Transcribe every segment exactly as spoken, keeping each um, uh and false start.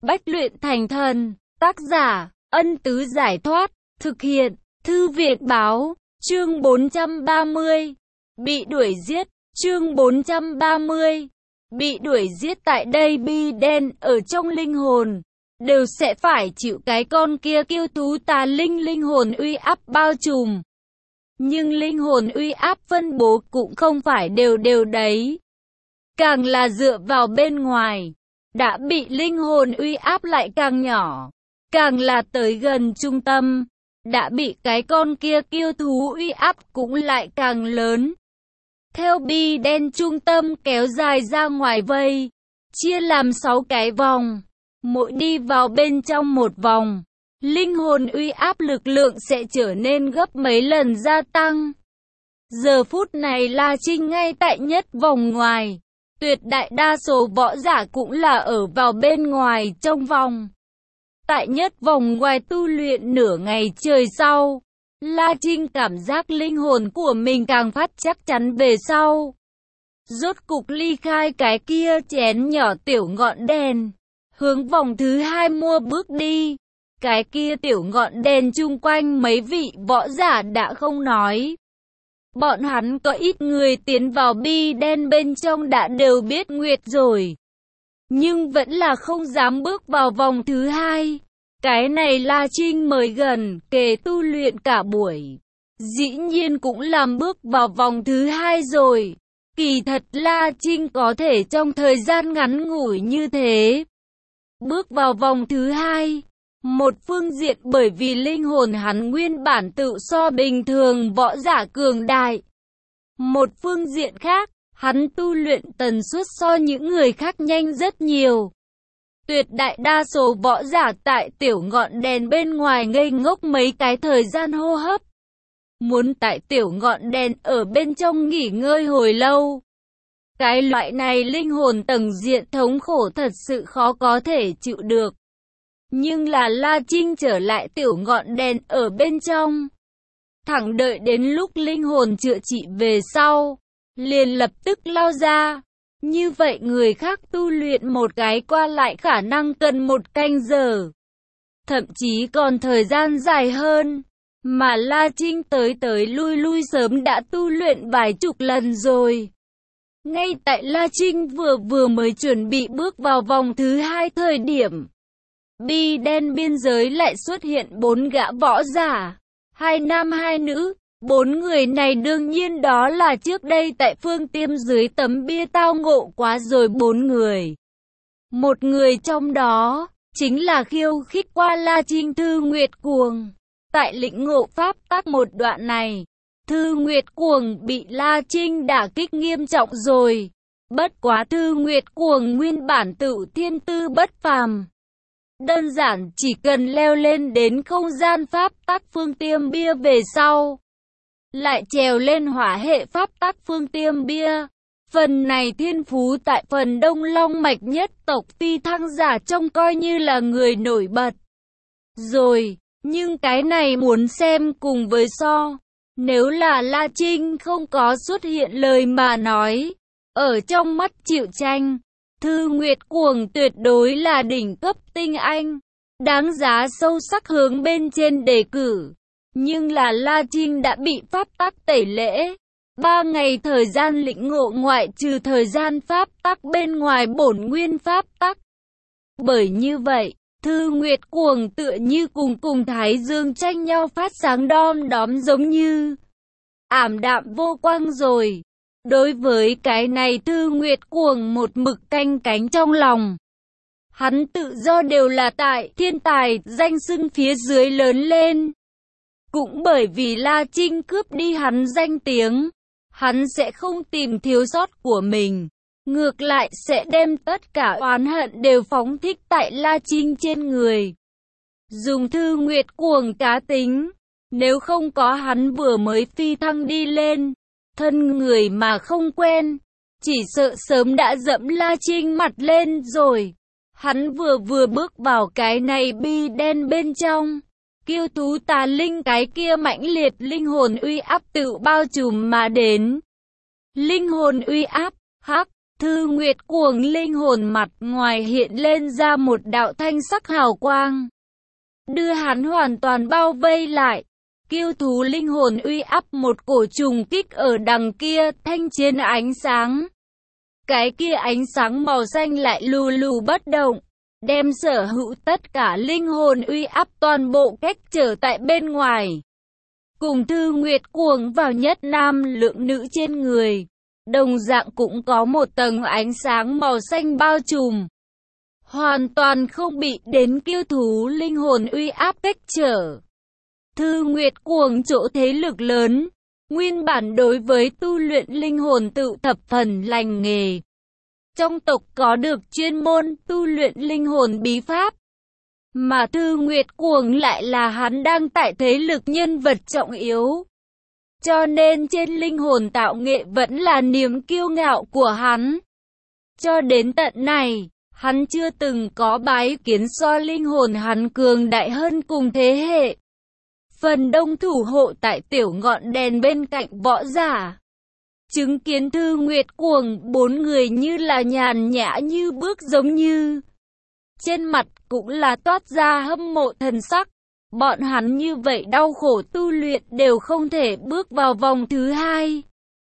bách luyện thành thần. Tác giả, Ân Tứ Giải Thoát. Thực hiện, Thư Viện Báo. Chương bốn trăm ba mươi. Bị đuổi giết. Chương bốn trăm ba mươi. Bị đuổi giết tại đây bi đen ở trong linh hồn. Đều sẽ phải chịu cái con kia kiêu thú tà linh linh hồn uy áp bao trùm. Nhưng linh hồn uy áp phân bố cũng không phải đều đều đấy. Càng là dựa vào bên ngoài, đã bị linh hồn uy áp lại càng nhỏ. Càng là tới gần trung tâm, đã bị cái con kia kiêu thú uy áp cũng lại càng lớn. Theo bi đen trung tâm kéo dài ra ngoài vây, chia làm sáu cái vòng. Mỗi đi vào bên trong một vòng, linh hồn uy áp lực lượng sẽ trở nên gấp mấy lần gia tăng. Giờ phút này La Trinh ngay tại nhất vòng ngoài. Tuyệt đại đa số võ giả cũng là ở vào bên ngoài trong vòng. Tại nhất vòng ngoài tu luyện nửa ngày trời sau, La Trinh cảm giác linh hồn của mình càng phát chắc chắn về sau. Rốt cục ly khai cái kia chén nhỏ tiểu ngọn đèn, hướng vòng thứ hai mua bước đi. Cái kia tiểu ngọn đèn chung quanh mấy vị võ giả đã không nói. Bọn hắn có ít người tiến vào bi đen bên trong đã đều biết nguyệt rồi. Nhưng vẫn là không dám bước vào vòng thứ hai. Cái này La Trinh mới gần kề tu luyện cả buổi. Dĩ nhiên cũng làm bước vào vòng thứ hai rồi. Kỳ thật La Trinh có thể trong thời gian ngắn ngủi như thế. Bước vào vòng thứ hai. Một phương diện bởi vì linh hồn hắn nguyên bản tự so bình thường võ giả cường đại. Một phương diện khác, hắn tu luyện tần suất so những người khác nhanh rất nhiều. Tuyệt đại đa số võ giả tại tiểu ngọn đèn bên ngoài ngây ngốc mấy cái thời gian hô hấp. Muốn tại tiểu ngọn đèn ở bên trong nghỉ ngơi hồi lâu. Cái loại này linh hồn tầng diện thống khổ thật sự khó có thể chịu được. Nhưng là La Trinh trở lại tiểu ngọn đèn ở bên trong. Thẳng đợi đến lúc linh hồn chữa trị về sau, liền lập tức lao ra. Như vậy người khác tu luyện một cái qua lại khả năng cần một canh giờ. Thậm chí còn thời gian dài hơn. Mà La Trinh tới tới lui lui sớm đã tu luyện vài chục lần rồi. Ngay tại La Trinh vừa vừa mới chuẩn bị bước vào vòng thứ hai thời điểm. Bi đen biên giới lại xuất hiện bốn gã võ giả. Hai nam hai nữ. Bốn người này đương nhiên đó là trước đây tại Phương Tiêm dưới tấm bia tao ngộ quá rồi bốn người. Một người trong đó, chính là khiêu khích qua La Trinh Thư Nguyệt Cuồng. Tại lĩnh ngộ pháp tắc một đoạn này, Thư Nguyệt Cuồng bị La Trinh đả kích nghiêm trọng rồi. Bất quá Thư Nguyệt Cuồng nguyên bản tự thiên tư bất phàm. Đơn giản chỉ cần leo lên đến không gian pháp tắc Phương Tiêm bia về sau. Lại trèo lên hỏa hệ pháp tắc Phương Tiêm bia. Phần này thiên phú tại phần Đông Long mạch nhất tộc phi thăng giả trông coi như là người nổi bật. Rồi, nhưng cái này muốn xem cùng với so. Nếu là La Trinh không có xuất hiện lời mà nói. Ở trong mắt chịu tranh, Thư Nguyệt Cuồng tuyệt đối là đỉnh cấp tinh anh. Đáng giá sâu sắc hướng bên trên đề cử. Nhưng là La Trinh đã bị pháp tắc tẩy lễ. Ba ngày thời gian lĩnh ngộ ngoại trừ thời gian pháp tắc bên ngoài bổn nguyên pháp tắc. Bởi như vậy, Thư Nguyệt Cuồng tựa như cùng cùng Thái Dương tranh nhau phát sáng đom đóm giống như ảm đạm vô quang rồi. Đối với cái này Thư Nguyệt Cuồng một mực canh cánh trong lòng. Hắn tự do đều là tại thiên tài danh xưng phía dưới lớn lên. Cũng bởi vì La Trinh cướp đi hắn danh tiếng, hắn sẽ không tìm thiếu sót của mình. Ngược lại sẽ đem tất cả oán hận đều phóng thích tại La Trinh trên người. Dùng Thư Nguyệt Cuồng cá tính, nếu không có hắn vừa mới phi thăng đi lên, thân người mà không quen, chỉ sợ sớm đã dẫm La Trinh mặt lên rồi. Hắn vừa vừa bước vào cái này bi đen bên trong. Kiêu thú tà linh cái kia mãnh liệt linh hồn uy áp tự bao trùm mà đến. Linh hồn uy áp, hắc, Thư Nguyệt Cuồng linh hồn mặt ngoài hiện lên ra một đạo thanh sắc hào quang, đưa hắn hoàn toàn bao vây lại. Kiêu thú linh hồn uy áp một cổ trùng kích ở đằng kia, thanh chiến ánh sáng. Cái kia ánh sáng màu xanh lại lù lù bất động, đem sở hữu tất cả linh hồn uy áp toàn bộ cách trở tại bên ngoài. Cùng Thư Nguyệt Cuồng vào nhất nam lượng nữ trên người, đồng dạng cũng có một tầng ánh sáng màu xanh bao trùm, hoàn toàn không bị đến kiêu thú linh hồn uy áp cách trở. Thư Nguyệt Cuồng chỗ thế lực lớn, nguyên bản đối với tu luyện linh hồn tự thập phần lành nghề. Trong tộc có được chuyên môn tu luyện linh hồn bí pháp, mà Thư Nguyệt Cuồng lại là hắn đang tại thế lực nhân vật trọng yếu. Cho nên trên linh hồn tạo nghệ vẫn là niềm kiêu ngạo của hắn. Cho đến tận này, hắn chưa từng có bái kiến so linh hồn hắn cường đại hơn cùng thế hệ. Phần đông thủ hộ tại tiểu ngọn đèn bên cạnh võ giả, chứng kiến Thư Nguyệt Cuồng bốn người như là nhàn nhã như bước giống như. Trên mặt cũng là toát ra hâm mộ thần sắc. Bọn hắn như vậy đau khổ tu luyện đều không thể bước vào vòng thứ hai.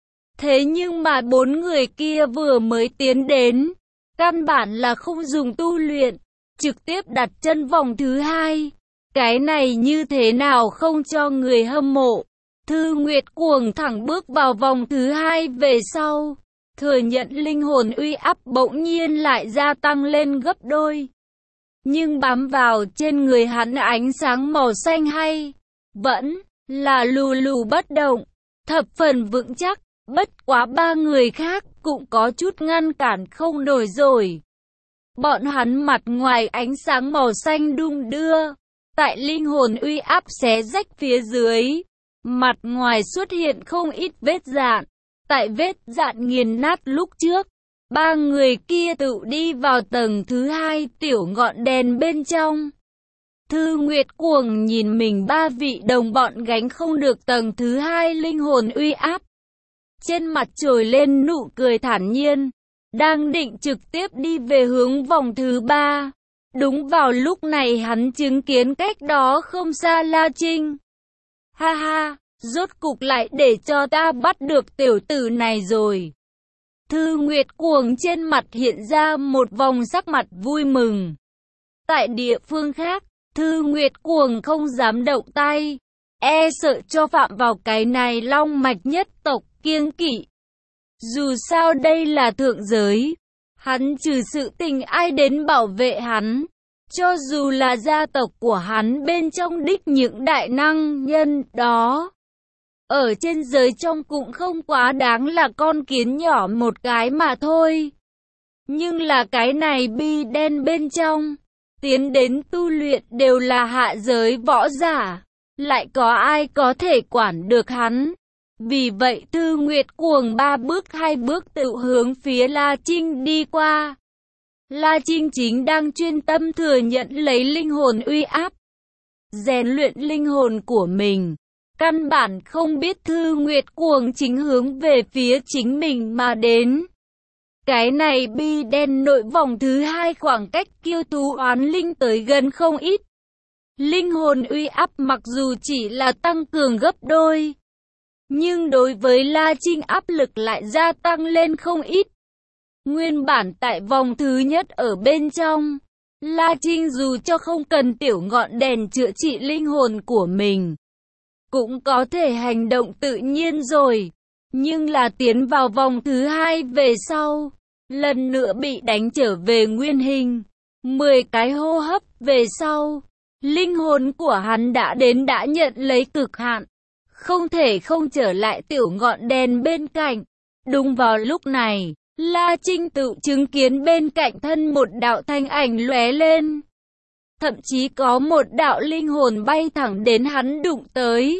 Thế nhưng mà bốn người kia vừa mới tiến đến, căn bản là không dùng tu luyện, trực tiếp đặt chân vòng thứ hai. Cái này như thế nào không cho người hâm mộ. Thư Nguyệt Cuồng thẳng bước vào vòng thứ hai về sau, thừa nhận linh hồn uy áp bỗng nhiên lại gia tăng lên gấp đôi. Nhưng bám vào trên người hắn ánh sáng màu xanh hay vẫn là lù lù bất động, thập phần vững chắc. Bất quá ba người khác cũng có chút ngăn cản không nổi rồi. Bọn hắn mặt ngoài ánh sáng màu xanh đung đưa, tại linh hồn uy áp xé rách phía dưới, mặt ngoài xuất hiện không ít vết dạn. Tại vết dạn nghiền nát lúc trước, ba người kia tự đi vào tầng thứ hai tiểu ngọn đèn bên trong. Thư Nguyệt Cuồng nhìn mình ba vị đồng bọn gánh không được tầng thứ hai linh hồn uy áp. Trên mặt trồi lên nụ cười thản nhiên, đang định trực tiếp đi về hướng vòng thứ ba. Đúng vào lúc này hắn chứng kiến cách đó không xa La Trinh. Ha ha, rốt cục lại để cho ta bắt được tiểu tử này rồi. Thư Nguyệt Cuồng trên mặt hiện ra một vòng sắc mặt vui mừng. Tại địa phương khác, Thư Nguyệt Cuồng không dám động tay, e sợ cho phạm vào cái này long mạch nhất tộc kiêng kỵ. Dù sao đây là thượng giới, hắn trừ sự tình ai đến bảo vệ hắn. Cho dù là gia tộc của hắn bên trong đích những đại năng nhân đó, ở trên giới trong cũng không quá đáng là con kiến nhỏ một cái mà thôi. Nhưng là cái này bi đen bên trong, tiến đến tu luyện đều là hạ giới võ giả, lại có ai có thể quản được hắn. Vì vậy Thư Nguyệt Cuồng ba bước hai bước tự hướng phía La Trinh đi qua. La Trinh chính đang chuyên tâm thừa nhận lấy linh hồn uy áp, rèn luyện linh hồn của mình. Căn bản không biết Thư Nguyệt Cuồng chính hướng về phía chính mình mà đến. Cái này bi đen nội vòng thứ hai khoảng cách kiêu thú oán linh tới gần không ít. Linh hồn uy áp mặc dù chỉ là tăng cường gấp đôi, nhưng đối với La Trinh áp lực lại gia tăng lên không ít. Nguyên bản tại vòng thứ nhất ở bên trong, La Trinh dù cho không cần tiểu ngọn đèn chữa trị linh hồn của mình, cũng có thể hành động tự nhiên rồi. Nhưng là tiến vào vòng thứ hai về sau, lần nữa bị đánh trở về nguyên hình. Mười cái hô hấp về sau, linh hồn của hắn đã đến đã nhận lấy cực hạn, không thể không trở lại tiểu ngọn đèn bên cạnh. Đúng vào lúc này, La Trinh tự chứng kiến bên cạnh thân một đạo thanh ảnh lóe lên. Thậm chí có một đạo linh hồn bay thẳng đến hắn đụng tới.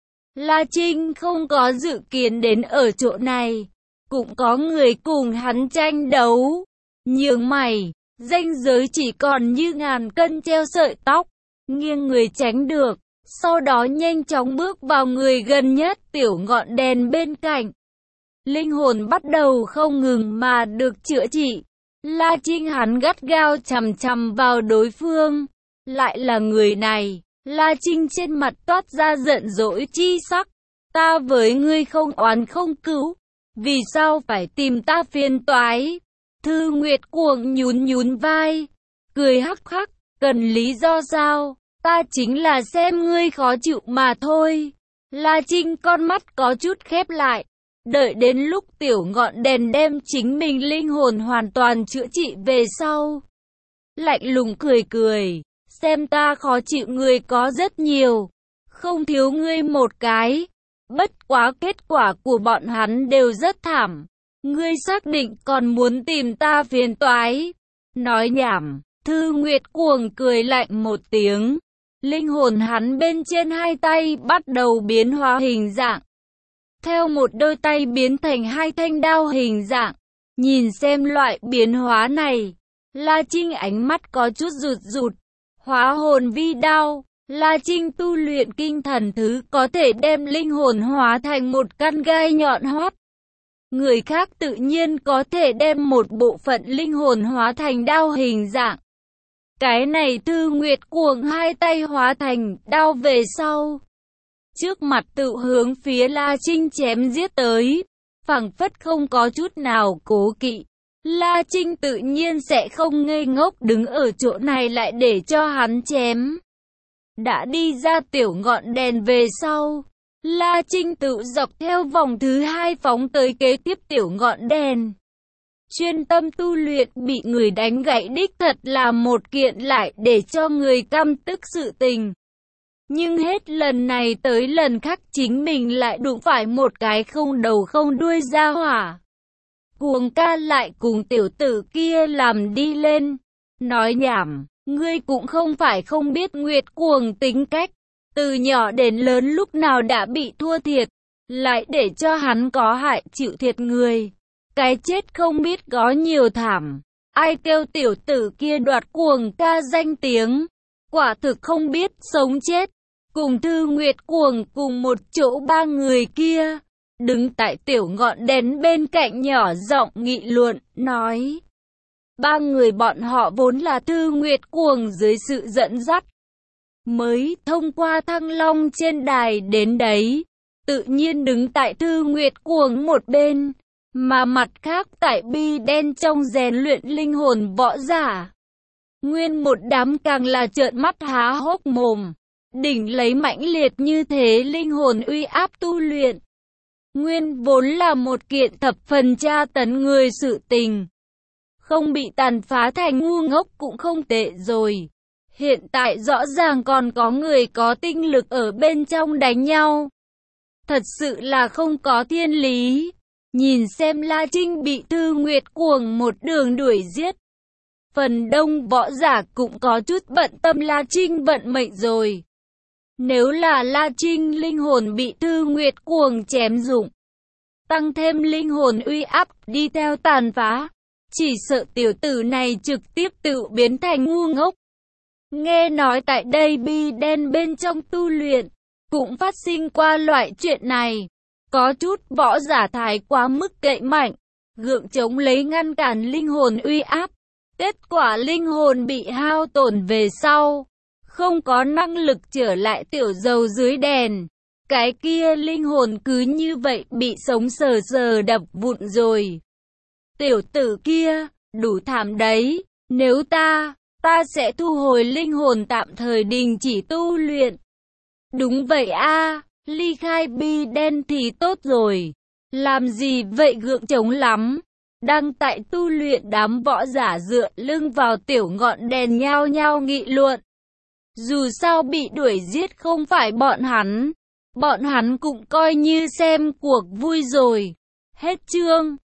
La Trinh không có dự kiến đến ở chỗ này, cũng có người cùng hắn tranh đấu. Nhướng mày, ranh giới chỉ còn như ngàn cân treo sợi tóc, nghiêng người tránh được, sau đó nhanh chóng bước vào người gần nhất tiểu ngọn đèn bên cạnh. linh hồn bắt đầu không ngừng mà được chữa trị. La Trinh hắn gắt gao chằm chằm vào đối phương. Lại là người này. La Trinh trên mặt toát ra giận dỗi chi sắc. Ta với ngươi không oán không cữu, vì sao phải tìm ta phiền toái? Thư Nguyệt cuồng nhún nhún vai, cười hắc hắc, cần lý do sao? Ta chính là xem ngươi khó chịu mà thôi. La Trinh con mắt có chút khép lại, đợi đến lúc tiểu ngọn đèn đem chính mình linh hồn hoàn toàn chữa trị về sau. Lạnh lùng cười cười, xem ta khó chịu người có rất nhiều, không thiếu ngươi một cái. Bất quá kết quả của bọn hắn đều rất thảm. Ngươi xác định còn muốn tìm ta phiền toái? Nói nhảm. Thư Nguyệt cuồng cười lạnh một tiếng. Linh hồn hắn bên trên hai tay bắt đầu biến hóa hình dạng. Theo một đôi tay biến thành hai thanh đao hình dạng. Nhìn xem loại biến hóa này, La Trinh ánh mắt có chút rụt rụt. Hóa hồn vi đao. La Trinh tu luyện kinh thần thứ có thể đem linh hồn hóa thành một căn gai nhọn hoắt. Người khác tự nhiên có thể đem một bộ phận linh hồn hóa thành đao hình dạng. Cái này Thư Nguyệt cuồng hai tay hóa thành đao về sau. Trước mặt tự hướng phía La Trinh chém giết tới, phảng phất không có chút nào cố kỵ. La Trinh tự nhiên sẽ không ngây ngốc đứng ở chỗ này lại để cho hắn chém. Đã đi ra tiểu ngọn đèn về sau, La Trinh tự dọc theo vòng thứ hai phóng tới kế tiếp tiểu ngọn đèn. Chuyên tâm tu luyện bị người đánh gãy đích thật là một kiện lại để cho người căm tức sự tình. Nhưng hết lần này tới lần khác chính mình lại đụng phải một cái không đầu không đuôi ra hỏa. Cuồng ca lại cùng tiểu tử kia làm đi lên. Nói nhảm. Ngươi cũng không phải không biết Nguyệt cuồng tính cách, từ nhỏ đến lớn lúc nào đã bị thua thiệt, lại để cho hắn có hại chịu thiệt người. Cái chết không biết có nhiều thảm, ai kêu tiểu tử kia đoạt cuồng ca danh tiếng, quả thực không biết sống chết. Cùng Thư Nguyệt cuồng cùng một chỗ ba người kia, đứng tại tiểu ngọn đèn bên cạnh nhỏ giọng nghị luận, nói. Ba người bọn họ vốn là Thư Nguyệt cuồng dưới sự dẫn dắt, mới thông qua Thăng Long trên đài đến đấy, tự nhiên đứng tại Thư Nguyệt cuồng một bên, mà mặt khác tại bi đen trong rèn luyện linh hồn võ giả. Nguyên một đám càng là trợn mắt há hốc mồm, đỉnh lấy mãnh liệt như thế linh hồn uy áp tu luyện. Nguyên vốn là một kiện thập phần tra tấn người sự tình. Không bị tàn phá thành ngu ngốc cũng không tệ rồi. Hiện tại rõ ràng còn có người có tinh lực ở bên trong đánh nhau. Thật sự là không có thiên lý. Nhìn xem La Trinh bị Thư Nguyệt cuồng một đường đuổi giết. Phần đông võ giả cũng có chút bận tâm La Trinh vận mệnh rồi. Nếu là La Trinh linh hồn bị Thư Nguyệt cuồng chém dụng, tăng thêm linh hồn uy áp đi theo tàn phá, chỉ sợ tiểu tử này trực tiếp tự biến thành ngu ngốc. Nghe nói tại đây bi đen bên trong tu luyện, cũng phát sinh qua loại chuyện này. Có chút võ giả thái quá mức cậy mạnh, gượng chống lấy ngăn cản linh hồn uy áp. Kết quả linh hồn bị hao tổn về sau, không có năng lực trở lại tiểu dầu dưới đèn. Cái kia linh hồn cứ như vậy bị sống sờ sờ đập vụn rồi. Tiểu tử kia, đủ thảm đấy, nếu ta, ta sẽ thu hồi linh hồn tạm thời đình chỉ tu luyện. Đúng vậy a, ly khai bi đen thì tốt rồi, làm gì vậy gượng chống lắm. Đang tại tu luyện đám võ giả dựa lưng vào tiểu ngọn đèn nhao nhao nghị luận. Dù sao bị đuổi giết không phải bọn hắn, bọn hắn cũng coi như xem cuộc vui rồi. Hết chương.